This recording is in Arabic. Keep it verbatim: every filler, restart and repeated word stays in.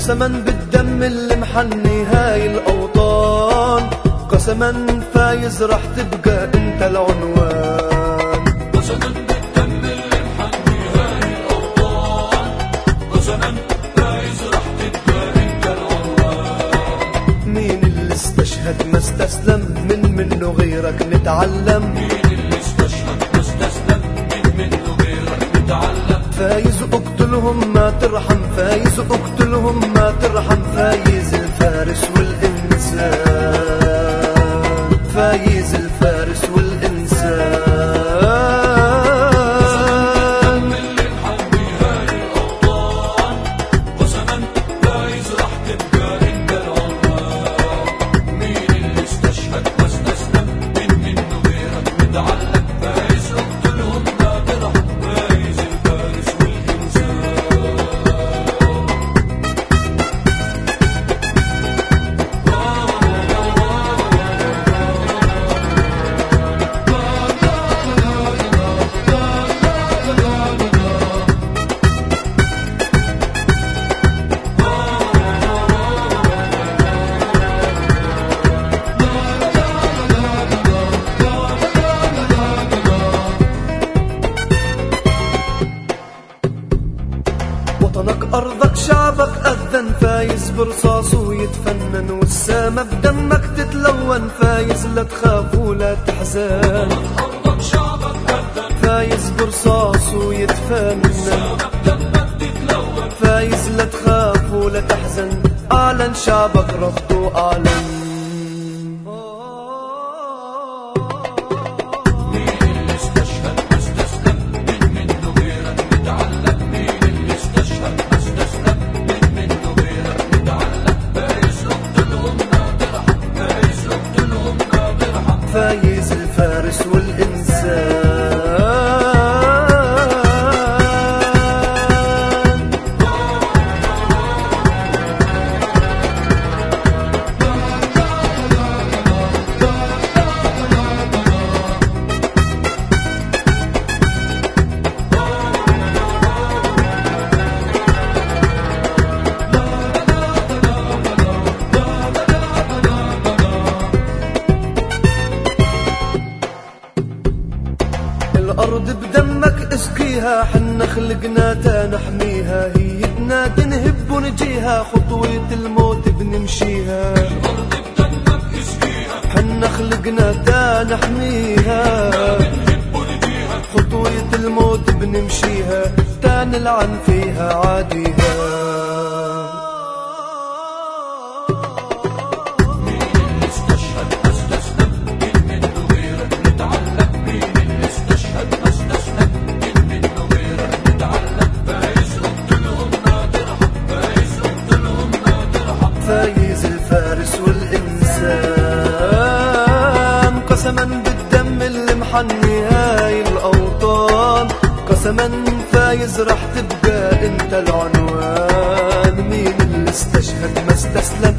قسما بالدم اللي محني هاي الأوطان، قسما فايز رح تبقى انت العنوان. قسما بالدم اللي محني هاي الأوطان، قسما فايز رح تبقى انت العنوان. مين اللي استشهد ما استسلم، من منه غيرك نتعلم. مين اللي استشهد ما استسلم، من منه غيرك نتعلم. فايز اقتلهم ما ترحم، فايز اقتلهم ما ترحم، فايز الفارس والإنسان، فايز الفارس والإنسان. قسما باللي محني هاي الأوطان، قسما فايز رح تبقى انت العنوان. مين اللي استشهد ما استسلم، من منه غيرك نتعلم. فايز اقتلهم ما ترحم، فايز الفارس والإنسان. وطنك أرضك شعبك أذن، فايز برصاصه يتفنن، والسما بدمك تتلون، فايز لا تخاف ولا تحزن. أرضك شعبك أذن، فايز برصاصه يتفنن، بدمك تتلون. فايز لا تخاف ولا تحزن، أعلن شعبك رفضه أعلن. مين اللي استشهد ما استسلم، من منه غيرك نتعلم. مين اللي استشهد ما استسلم، من منه غيرك نتعلم. فايز اقتلهم ما ترحم، فايز اقتلهم ما ترحم. فايز الفارس والإنسان. الأرض بدمك اسقيها، حنا خلقنا تا نحميها، هي تنادي نهب ونجيها، خطوة الموت بنمشيها. الأرض بدمك اسقيها، حنا خلقنا تا نحميها، بنحب ونجيها. خطوة الموت بنمشيها، تا نلعن فيها عاديها. مين اللي استشهد ما استسلم، من منه غيرك نتعلم. مين اللي استشهد ما استسلم، من منه غيرك نتعلم. فايز اقتلهم ما ترحم، فايز اقتلهم ما ترحم. فايز الفارس والإنسان. قسما بالدم اللي محني هاي الأوطان، قسما فايز رح تبقى انت العنوان. مين اللي استشهد ما استسلم،